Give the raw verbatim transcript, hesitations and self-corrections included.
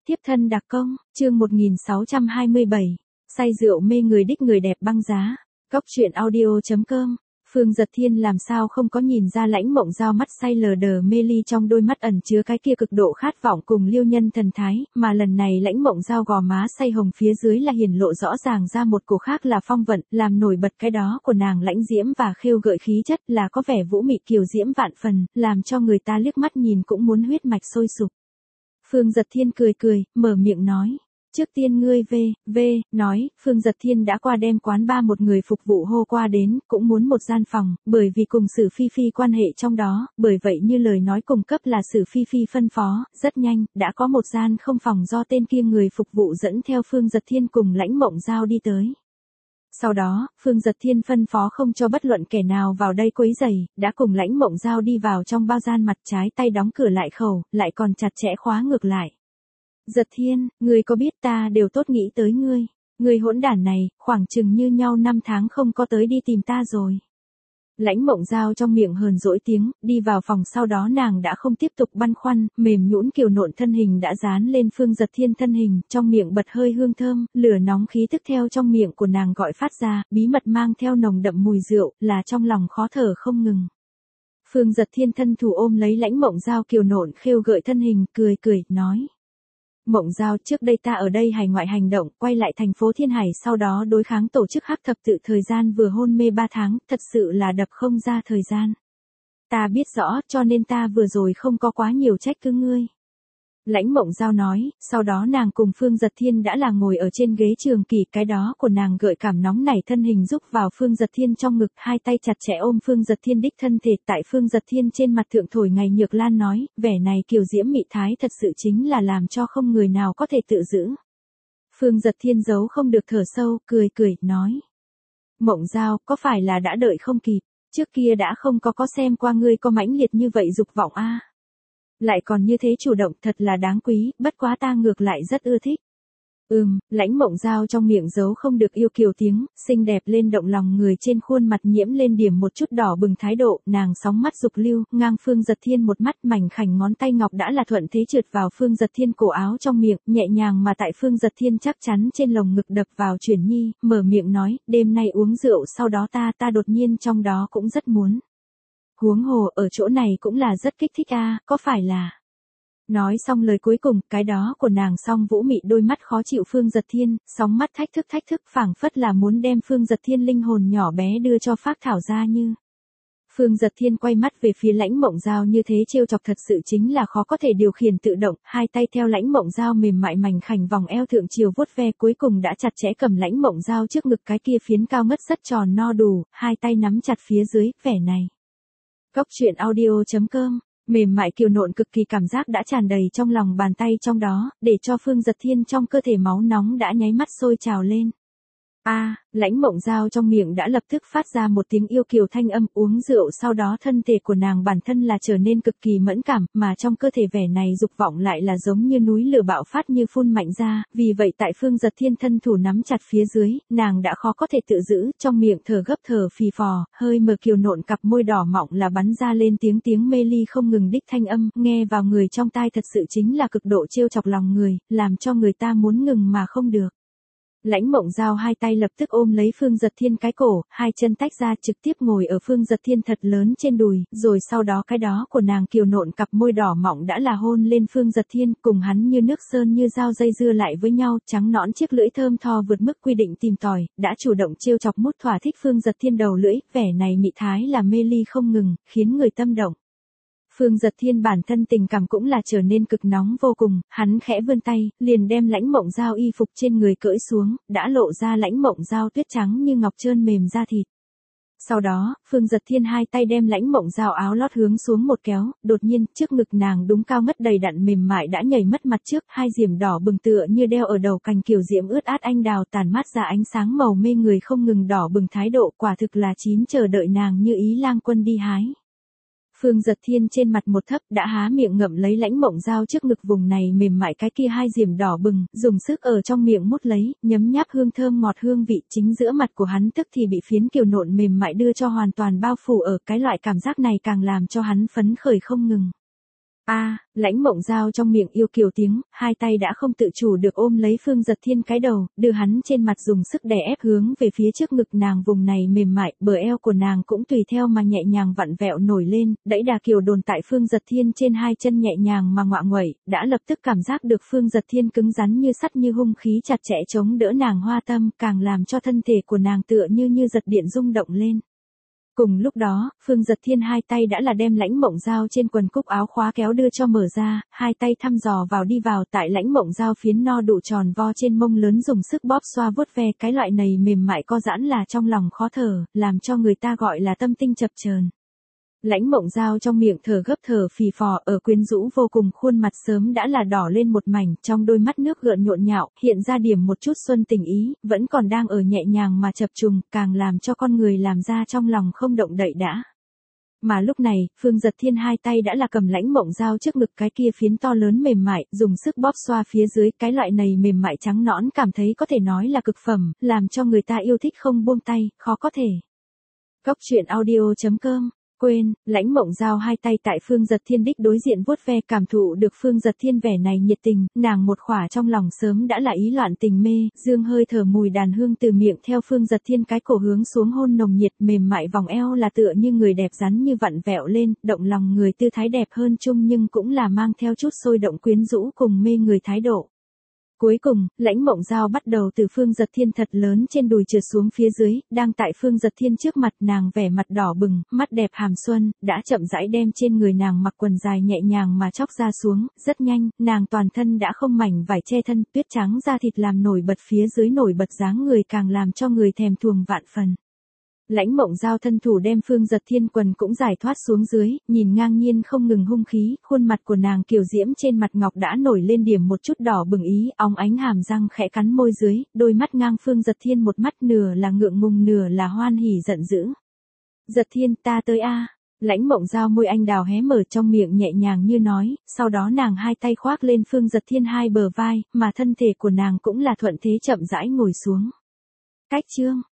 Tiếp thân đặc công, chương một nghìn sáu trăm hai mươi bảy, say rượu mê người đích người đẹp băng giá. Góc truyện audio chấm com. Phương Dật Thiên làm sao không có nhìn ra Lãnh Mộng Giao mắt say lờ đờ mê ly trong đôi mắt ẩn chứa cái kia cực độ khát vọng cùng liêu nhân thần thái, mà lần này Lãnh Mộng Giao gò má say hồng phía dưới là hiển lộ rõ ràng ra một cổ khác là phong vận, làm nổi bật cái đó của nàng lãnh diễm và khêu gợi khí chất là có vẻ vũ mị kiều diễm vạn phần, làm cho người ta liếc mắt nhìn cũng muốn huyết mạch sôi sục. Phương Dật Thiên cười cười, mở miệng nói. Trước tiên ngươi về, về, nói, Phương Dật Thiên đã qua đem quán ba một người phục vụ hô qua đến, cũng muốn một gian phòng, bởi vì cùng Sử Phi Phi quan hệ trong đó, bởi vậy như lời nói cung cấp là Sử Phi Phi phân phó, rất nhanh, đã có một gian không phòng do tên kia người phục vụ dẫn theo Phương Dật Thiên cùng Lãnh Mộng Giao đi tới. Sau đó, Phương Dật Thiên phân phó không cho bất luận kẻ nào vào đây quấy rầy, đã cùng Lãnh Mộng Giao đi vào trong bao gian mặt trái tay đóng cửa lại khẩu, lại còn chặt chẽ khóa ngược lại. Dật Thiên, ngươi có biết ta đều tốt nghĩ tới ngươi, ngươi hỗn đản này, khoảng chừng như nhau năm tháng không có tới đi tìm ta rồi. Lãnh Mộng Giao trong miệng hờn dỗi tiếng, đi vào phòng sau đó nàng đã không tiếp tục băn khoăn, mềm nhũn kiều nộn thân hình đã dán lên Phương Dật Thiên thân hình, trong miệng bật hơi hương thơm, lửa nóng khí tức theo trong miệng của nàng gọi phát ra, bí mật mang theo nồng đậm mùi rượu, là trong lòng khó thở không ngừng. Phương Dật Thiên thân thủ ôm lấy Lãnh Mộng Giao kiều nộn khêu gợi thân hình, cười cười, nói. Mộng Giao, trước đây ta ở đây hải ngoại hành động, quay lại thành phố Thiên Hải sau đó đối kháng tổ chức hắc thập tự thời gian vừa hôn mê ba tháng, thật sự là đập không ra thời gian. Ta biết rõ, cho nên ta vừa rồi không có quá nhiều trách cứ ngươi. Lãnh Mộng Giao nói, sau đó nàng cùng Phương Dật Thiên đã là ngồi ở trên ghế trường kỳ, cái đó của nàng gợi cảm nóng nảy thân hình rúc vào Phương Dật Thiên trong ngực, hai tay chặt chẽ ôm Phương Dật Thiên đích thân thể, tại Phương Dật Thiên trên mặt thượng thổi ngày nhược lan nói, vẻ này kiều diễm mị thái thật sự chính là làm cho không người nào có thể tự giữ. Phương Dật Thiên giấu không được thở sâu, cười cười, nói. Mộng Giao, có phải là đã đợi không kịp, trước kia đã không có có xem qua ngươi có mãnh liệt như vậy dục vọng a. Lại còn như thế chủ động thật là đáng quý, bất quá ta ngược lại rất ưa thích. Ừm, Lãnh Mộng Giao trong miệng giấu không được yêu kiều tiếng, xinh đẹp lên động lòng người trên khuôn mặt nhiễm lên điểm một chút đỏ bừng thái độ, nàng sóng mắt dục lưu, ngang Phương Dật Thiên một mắt mảnh khảnh ngón tay ngọc đã là thuận thế trượt vào Phương Dật Thiên cổ áo trong miệng, nhẹ nhàng mà tại Phương Dật Thiên chắc chắn trên lồng ngực đập vào chuyển nhi, mở miệng nói, đêm nay uống rượu sau đó ta ta đột nhiên trong đó cũng rất muốn. Huống hồ ở chỗ này cũng là rất kích thích a, có phải là. Nói xong lời cuối cùng, cái đó của nàng song vũ mị đôi mắt khó chịu Phương Dật Thiên, sóng mắt thách thức thách thức phảng phất là muốn đem Phương Dật Thiên linh hồn nhỏ bé đưa cho phác thảo ra như. Phương Dật Thiên quay mắt về phía Lãnh Mộng Giao như thế trêu chọc thật sự chính là khó có thể điều khiển tự động, hai tay theo Lãnh Mộng Giao mềm mại mảnh khảnh vòng eo thượng chiều vuốt ve cuối cùng đã chặt chẽ cầm Lãnh Mộng Giao trước ngực cái kia phiến cao ngất rất tròn no đủ, hai tay nắm chặt phía dưới, vẻ này. Góc truyện audio chấm com, mềm mại kiều nộn cực kỳ cảm giác đã tràn đầy trong lòng bàn tay trong đó, để cho Phương Dật Thiên trong cơ thể máu nóng đã nháy mắt sôi trào lên. A, à, Lãnh Mộng Giao trong miệng đã lập tức phát ra một tiếng yêu kiều thanh âm, uống rượu sau đó thân thể của nàng bản thân là trở nên cực kỳ mẫn cảm, mà trong cơ thể vẻ này dục vọng lại là giống như núi lửa bạo phát như phun mạnh ra, vì vậy tại Phương Dật Thiên thân thủ nắm chặt phía dưới, nàng đã khó có thể tự giữ, trong miệng thở gấp thở phì phò, hơi mở kiều nộn cặp môi đỏ mọng là bắn ra lên tiếng tiếng mê ly không ngừng đích thanh âm, nghe vào người trong tai thật sự chính là cực độ trêu chọc lòng người, làm cho người ta muốn ngừng mà không được. Lãnh Mộng Giao hai tay lập tức ôm lấy Phương Dật Thiên cái cổ, hai chân tách ra trực tiếp ngồi ở Phương Dật Thiên thật lớn trên đùi, rồi sau đó cái đó của nàng kiều nộn cặp môi đỏ mọng đã là hôn lên Phương Dật Thiên, cùng hắn như nước sơn như dao dây dưa lại với nhau, trắng nõn chiếc lưỡi thơm tho vượt mức quy định tìm tòi, đã chủ động trêu chọc mút thỏa thích Phương Dật Thiên đầu lưỡi, vẻ này mị thái là mê ly không ngừng, khiến người tâm động. Phương Dật Thiên bản thân tình cảm cũng là trở nên cực nóng vô cùng, hắn khẽ vươn tay, liền đem Lãnh Mộng Giao y phục trên người cởi xuống, đã lộ ra Lãnh Mộng Giao tuyết trắng như ngọc trơn mềm da thịt. Sau đó, Phương Dật Thiên hai tay đem Lãnh Mộng Giao áo lót hướng xuống một kéo, đột nhiên, trước ngực nàng đúng cao ngất đầy đặn mềm mại đã nhảy mất mặt trước, hai diễm đỏ bừng tựa như đeo ở đầu cành kiều diễm ướt át anh đào tàn mát ra ánh sáng màu mê người không ngừng đỏ bừng thái độ, quả thực là chín chờ đợi nàng như ý lang quân đi hái. Phương Dật Thiên trên mặt một thấp đã há miệng ngậm lấy Lãnh Mộng Giao trước ngực vùng này mềm mại cái kia hai diềm đỏ bừng, dùng sức ở trong miệng mút lấy, nhấm nháp hương thơm ngọt hương vị chính giữa mặt của hắn tức thì bị phiến kiều nộn mềm mại đưa cho hoàn toàn bao phủ ở cái loại cảm giác này càng làm cho hắn phấn khởi không ngừng. A, Lãnh Mộng Giao trong miệng yêu kiều tiếng, hai tay đã không tự chủ được ôm lấy Phương Giật Thiên cái đầu, đưa hắn trên mặt dùng sức đè ép hướng về phía trước ngực nàng, vùng này mềm mại, bờ eo của nàng cũng tùy theo mà nhẹ nhàng vặn vẹo nổi lên, đẫy đà kiều đồn tại Phương Giật Thiên trên hai chân nhẹ nhàng mà ngoạ nguậy, đã lập tức cảm giác được Phương Giật Thiên cứng rắn như sắt như hung khí chặt chẽ chống đỡ nàng hoa tâm, càng làm cho thân thể của nàng tựa như như giật điện rung động lên. Cùng lúc đó, Phương Giật Thiên hai tay đã là đem Lãnh Mộng Giao trên quần cúc áo khóa kéo đưa cho mở ra, hai tay thăm dò vào đi vào tại Lãnh Mộng Giao phiến no đủ tròn vo trên mông lớn dùng sức bóp xoa vuốt ve, cái loại này mềm mại co giãn là trong lòng khó thở, làm cho người ta gọi là tâm tinh chập chờn. Lãnh Mộng Giao trong miệng thở gấp thở phì phò, ở quyến rũ vô cùng, khuôn mặt sớm đã là đỏ lên một mảnh, trong đôi mắt nước gợn nhộn nhạo, hiện ra điểm một chút xuân tình ý, vẫn còn đang ở nhẹ nhàng mà chập trùng, càng làm cho con người làm ra trong lòng không động đậy đã. Mà lúc này, Phương Giật Thiên hai tay đã là cầm Lãnh Mộng Giao trước ngực cái kia phiến to lớn mềm mại, dùng sức bóp xoa phía dưới, cái loại này mềm mại trắng nõn cảm thấy có thể nói là cực phẩm, làm cho người ta yêu thích không buông tay, khó có thể. Cóc truyện audio chấm com Quên, Lãnh Mộng Giao hai tay tại Phương Giật Thiên đích đối diện vuốt ve, cảm thụ được Phương Giật Thiên vẻ này nhiệt tình, nàng một khỏa trong lòng sớm đã là ý loạn tình mê, dương hơi thở mùi đàn hương từ miệng theo Phương Giật Thiên cái cổ hướng xuống hôn nồng nhiệt, mềm mại vòng eo là tựa như người đẹp rắn như vặn vẹo lên, động lòng người, tư thái đẹp hơn chung nhưng cũng là mang theo chút sôi động quyến rũ cùng mê người thái độ. Cuối cùng, Lãnh Mộng Giao bắt đầu từ Phương Giật Thiên thật lớn trên đùi trượt xuống phía dưới, đang tại Phương Giật Thiên trước mặt, nàng vẻ mặt đỏ bừng, mắt đẹp hàm xuân, đã chậm rãi đem trên người nàng mặc quần dài nhẹ nhàng mà chóc ra xuống, rất nhanh, nàng toàn thân đã không mảnh vải che thân, tuyết trắng da thịt làm nổi bật phía dưới nổi bật dáng người, càng làm cho người thèm thuồng vạn phần. Lãnh Mộng Giao thân thủ đem Phương Giật Thiên quần cũng giải thoát xuống dưới, nhìn ngang nhiên không ngừng hung khí, khuôn mặt của nàng kiều diễm trên mặt ngọc đã nổi lên điểm một chút đỏ bừng ý, óng ánh hàm răng khẽ cắn môi dưới, đôi mắt ngang Phương Giật Thiên một mắt nửa là ngượng ngùng nửa là hoan hỉ giận dữ. Giật Thiên, ta tới a. Lãnh Mộng Giao môi anh đào hé mở trong miệng nhẹ nhàng như nói, sau đó nàng hai tay khoác lên Phương Giật Thiên hai bờ vai, mà thân thể của nàng cũng là thuận thế chậm rãi ngồi xuống. Cách chương